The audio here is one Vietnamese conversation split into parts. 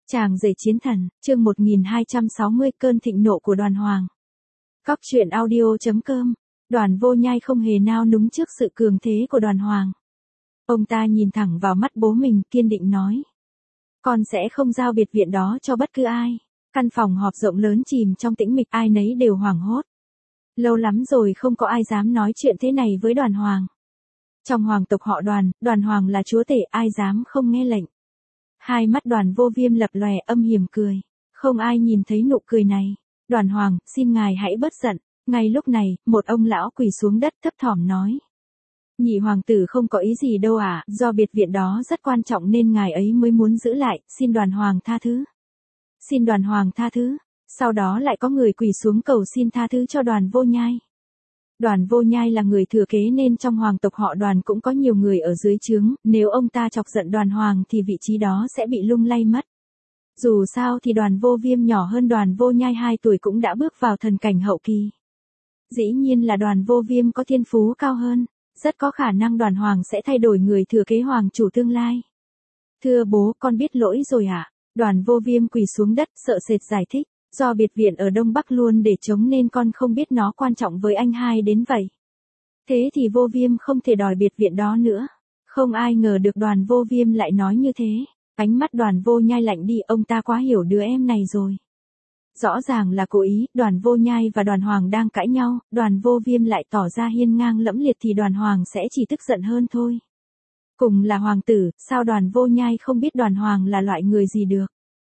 Chàng rể chiến thần, chương 1260 cơn thịnh nộ của Đoàn Hoàng. Cóc truyện audio.com. Đoàn Vô Nhai không hề nao núng trước sự cường thế của Đoàn Hoàng. Ông ta nhìn thẳng vào mắt bố mình, kiên định nói. Con sẽ không giao biệt viện đó cho bất cứ ai. Căn phòng họp rộng lớn chìm trong tĩnh mịch, ai nấy đều hoảng hốt. Lâu lắm rồi không có ai dám nói chuyện thế này với Đoàn Hoàng. Trong hoàng tộc họ Đoàn, Đoàn Hoàng là chúa tể, ai dám không nghe lệnh. Hai mắt Đoàn Vô Viêm lập lòe âm hiểm cười. Không ai nhìn thấy nụ cười này. Đoàn Hoàng, xin ngài hãy bớt giận. Ngay lúc này, một ông lão quỳ xuống đất thấp thỏm nói. Nhị hoàng tử không có ý gì đâu ạ, do biệt viện đó rất quan trọng nên ngài ấy mới muốn giữ lại, xin Đoàn Hoàng tha thứ. Xin Đoàn Hoàng tha thứ. Sau đó lại có người quỳ xuống cầu xin tha thứ cho Đoàn Vô Nhai. Đoàn Vô Nhai là người thừa kế nên trong hoàng tộc họ Đoàn cũng có nhiều người ở dưới trướng, nếu ông ta chọc giận Đoàn Hoàng thì vị trí đó sẽ bị lung lay mất. Dù sao thì Đoàn Vô Viêm nhỏ hơn Đoàn Vô Nhai 2 tuổi cũng đã bước vào thần cảnh hậu kỳ. Dĩ nhiên là Đoàn Vô Viêm có thiên phú cao hơn, rất có khả năng Đoàn Hoàng sẽ thay đổi người thừa kế hoàng chủ tương lai. Thưa bố, con biết lỗi rồi ạ. Đoàn Vô Viêm quỳ xuống đất sợ sệt giải thích. Do biệt viện ở Đông Bắc luôn để trống nên con không biết nó quan trọng với anh hai đến vậy. Thế thì Vô Viêm không thể đòi biệt viện đó nữa. Không ai ngờ được Đoàn Vô Viêm lại nói như thế. Ánh mắt Đoàn Vô Nhai lạnh đi, ông ta quá hiểu đứa em này rồi. Rõ ràng là cố ý, Đoàn Vô Nhai và Đoàn Hoàng đang cãi nhau, Đoàn Vô Viêm lại tỏ ra hiên ngang lẫm liệt thì Đoàn Hoàng sẽ chỉ tức giận hơn thôi. Cùng là hoàng tử, sao Đoàn Vô Nhai không biết Đoàn Hoàng là loại người gì được?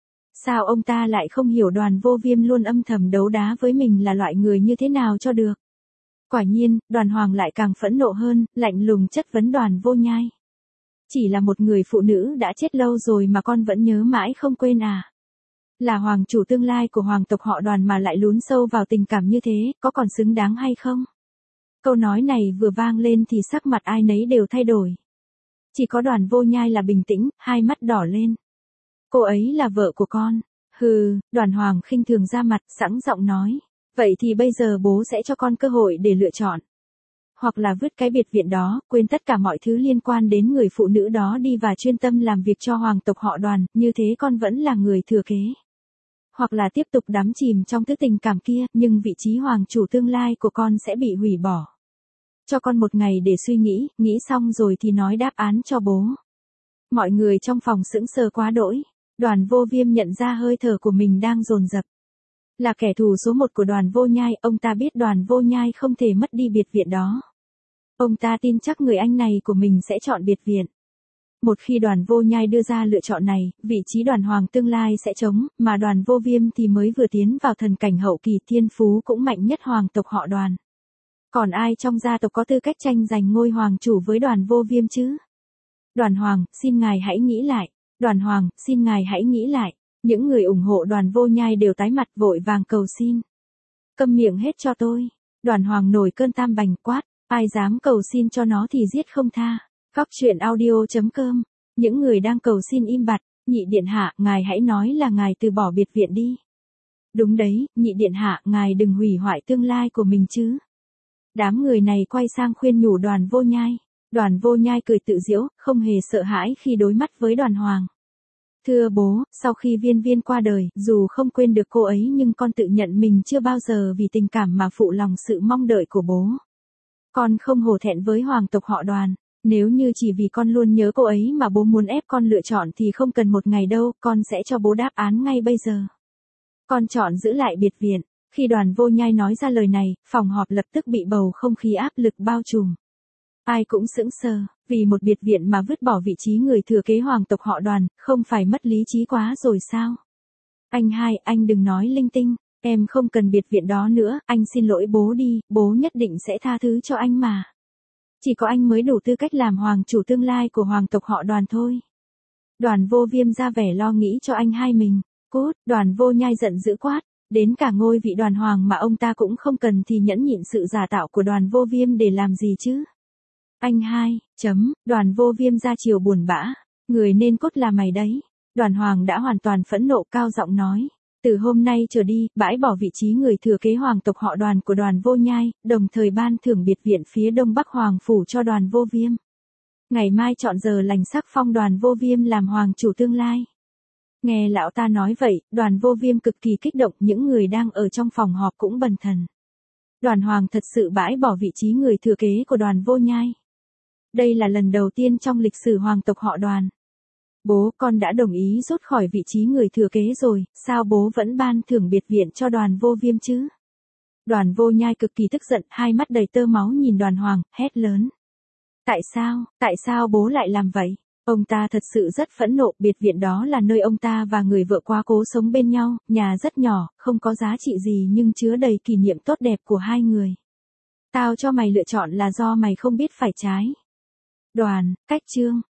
Sao ông ta lại không hiểu Đoàn Vô Viêm luôn âm thầm đấu đá với mình là loại người như thế nào cho được? Quả nhiên, Đoàn Hoàng lại càng phẫn nộ hơn, lạnh lùng chất vấn Đoàn Vô Nhai. Chỉ là một người phụ nữ đã chết lâu rồi mà con vẫn nhớ mãi không quên à? Là hoàng chủ tương lai của hoàng tộc họ Đoàn mà lại lún sâu vào tình cảm như thế, có còn xứng đáng hay không? Câu nói này vừa vang lên thì sắc mặt ai nấy đều thay đổi. Chỉ có Đoàn Vô Nhai là bình tĩnh, hai mắt đỏ lên. Cô ấy là vợ của con. Hừ, Đoàn Hoàng khinh thường ra mặt, sẵn giọng nói. Vậy thì bây giờ bố sẽ cho con cơ hội để lựa chọn. Hoặc là vứt cái biệt viện đó, quên tất cả mọi thứ liên quan đến người phụ nữ đó đi và chuyên tâm làm việc cho hoàng tộc họ Đoàn, như thế con vẫn là người thừa kế. Hoặc là tiếp tục đắm chìm trong thứ tình cảm kia, nhưng vị trí hoàng chủ tương lai của con sẽ bị hủy bỏ. Cho con một ngày để suy nghĩ xong rồi thì nói đáp án cho bố. Mọi người trong phòng sững sờ quá đỗi. Đoàn Vô Viêm nhận ra hơi thở của mình đang dồn dập. Là kẻ thù số 1 của Đoàn Vô Nhai, ông ta biết Đoàn Vô Nhai không thể mất đi biệt viện đó. Ông ta tin chắc người anh này của mình sẽ chọn biệt viện. Một khi Đoàn Vô Nhai đưa ra lựa chọn này, vị trí Đoàn Hoàng tương lai sẽ trống, mà Đoàn Vô Viêm thì mới vừa tiến vào thần cảnh hậu kỳ, thiên phú cũng mạnh nhất hoàng tộc họ Đoàn. Còn ai trong gia tộc có tư cách tranh giành ngôi hoàng chủ với Đoàn Vô Viêm chứ? Đoàn Hoàng, xin ngài hãy nghĩ lại. Đoàn Hoàng, xin ngài hãy nghĩ lại. Những người ủng hộ Đoàn Vô Nhai đều tái mặt vội vàng cầu xin. Câm miệng hết cho tôi. Đoàn Hoàng nổi cơn tam bành quát. Ai dám cầu xin cho nó thì giết không tha. Cóc truyện audio.com. Những người đang cầu xin im bặt. Nhị điện hạ, ngài hãy nói là ngài từ bỏ biệt viện đi. Đúng đấy, nhị điện hạ, ngài đừng hủy hoại tương lai của mình chứ. Đám người này quay sang khuyên nhủ Đoàn Vô Nhai. Đoàn Vô Nhai cười tự giễu, không hề sợ hãi khi đối mắt với Đoàn Hoàng. Thưa bố, sau khi Viên Viên qua đời, dù không quên được cô ấy nhưng con tự nhận mình chưa bao giờ vì tình cảm mà phụ lòng sự mong đợi của bố. Con không hổ thẹn với hoàng tộc họ Đoàn. Nếu như chỉ vì con luôn nhớ cô ấy mà bố muốn ép con lựa chọn thì không cần một ngày đâu, con sẽ cho bố đáp án ngay bây giờ. Con chọn giữ lại biệt viện. Khi Đoàn Vô Nhai nói ra lời này, phòng họp lập tức bị bầu không khí áp lực bao trùm. Ai cũng sững sờ, vì một biệt viện mà vứt bỏ vị trí người thừa kế hoàng tộc họ Đoàn, không phải mất lý trí quá rồi sao? Anh hai, anh đừng nói linh tinh, em không cần biệt viện đó nữa, anh xin lỗi bố đi, bố nhất định sẽ tha thứ cho anh mà. Chỉ có anh mới đủ tư cách làm hoàng chủ tương lai của hoàng tộc họ Đoàn thôi. Đoàn Vô Viêm ra vẻ lo nghĩ cho anh hai mình. Cút, Đoàn Vô Nhai giận dữ quát. Đến cả ngôi vị Đoàn Hoàng mà ông ta cũng không cần thì nhẫn nhịn sự giả tạo của Đoàn Vô Viêm để làm gì chứ? Anh hai, Đoàn Vô Viêm ra chiều buồn bã. Người nên cốt là mày đấy. Đoàn Hoàng đã hoàn toàn phẫn nộ, cao giọng nói. Từ hôm nay trở đi, bãi bỏ vị trí người thừa kế hoàng tộc họ Đoàn của Đoàn Vô Nhai, đồng thời ban thưởng biệt viện phía Đông Bắc Hoàng Phủ cho Đoàn Vô Viêm. Ngày mai chọn giờ lành sắc phong Đoàn Vô Viêm làm hoàng chủ tương lai. Nghe lão ta nói vậy, Đoàn Vô Viêm cực kỳ kích động, những người đang ở trong phòng họp cũng bần thần. Đoàn Hoàng thật sự bãi bỏ vị trí người thừa kế của Đoàn Vô Nhai. Đây là lần đầu tiên trong lịch sử hoàng tộc họ Đoàn. Bố, con đã đồng ý rút khỏi vị trí người thừa kế rồi, sao bố vẫn ban thưởng biệt viện cho Đoàn Vô Viêm chứ? Đoàn Vô Nhai cực kỳ tức giận, hai mắt đầy tơ máu nhìn Đoàn Hoàng, hét lớn. Tại sao bố lại làm vậy? Ông ta thật sự rất phẫn nộ, biệt viện đó là nơi ông ta và người vợ quá cố sống bên nhau, nhà rất nhỏ, không có giá trị gì nhưng chứa đầy kỷ niệm tốt đẹp của hai người. Tao cho mày lựa chọn là do mày không biết phải trái. Đoàn, cách chương.